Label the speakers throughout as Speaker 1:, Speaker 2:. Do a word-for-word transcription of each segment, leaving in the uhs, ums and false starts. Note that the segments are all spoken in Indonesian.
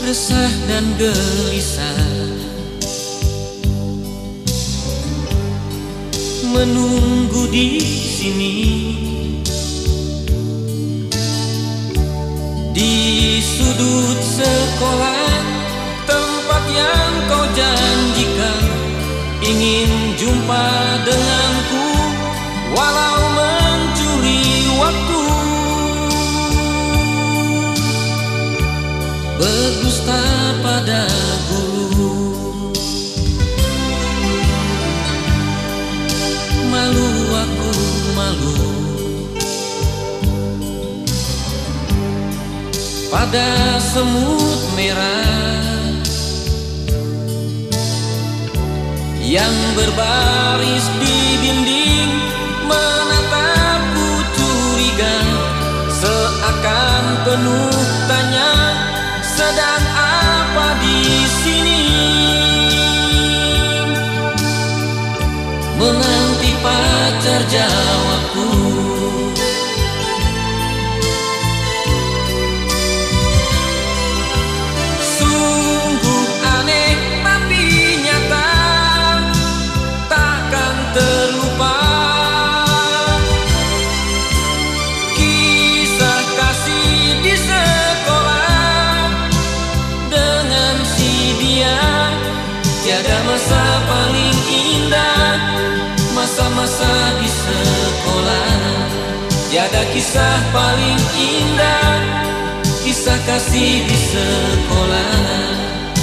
Speaker 1: resah dan gelisah, menunggu di sini, di sudut sekolah, tempat yang kau janjikan, ingin jumpa denganku, walau mencuri waktu. Berdusta pada guru, malu aku malu pada semut merah yang berbaris di dinding, menatapku curiga, seakan penuh tanya, sedang apa di sini? Menanti pacar jawabku. Sungguh aneh tapi nyata, takkan terlupa kisah kasih di sekolah dengan si dia. Tiada masa paling indah, masa-masa di sekolah. Tiada kisah paling indah, kisah kasih di sekolah.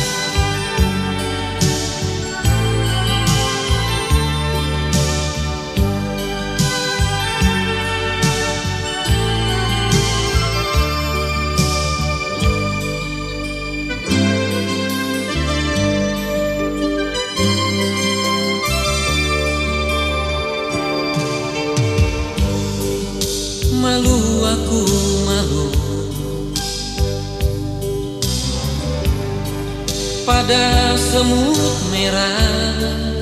Speaker 1: Malu aku malu pada semut merah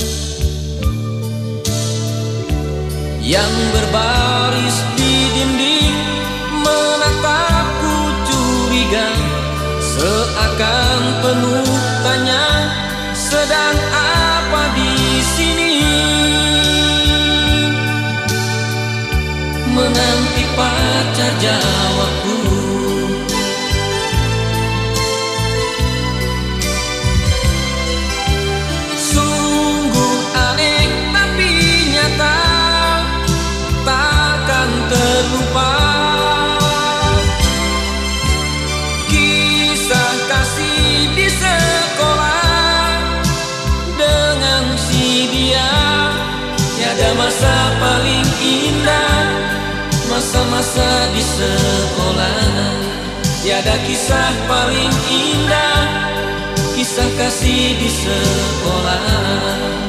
Speaker 1: yang berbaris di dinding, menatapku curiga, seakan penuh tanya, sedang apa di sini? Menanti pacar jawabku. Sungguh aneh tapi nyata, takkan terlupa kisah kasih di sekolah dengan si dia. Tiada masa paling indah, masa-masa di sekolah. Tiada kisah paling indah, kisah kasih di sekolah.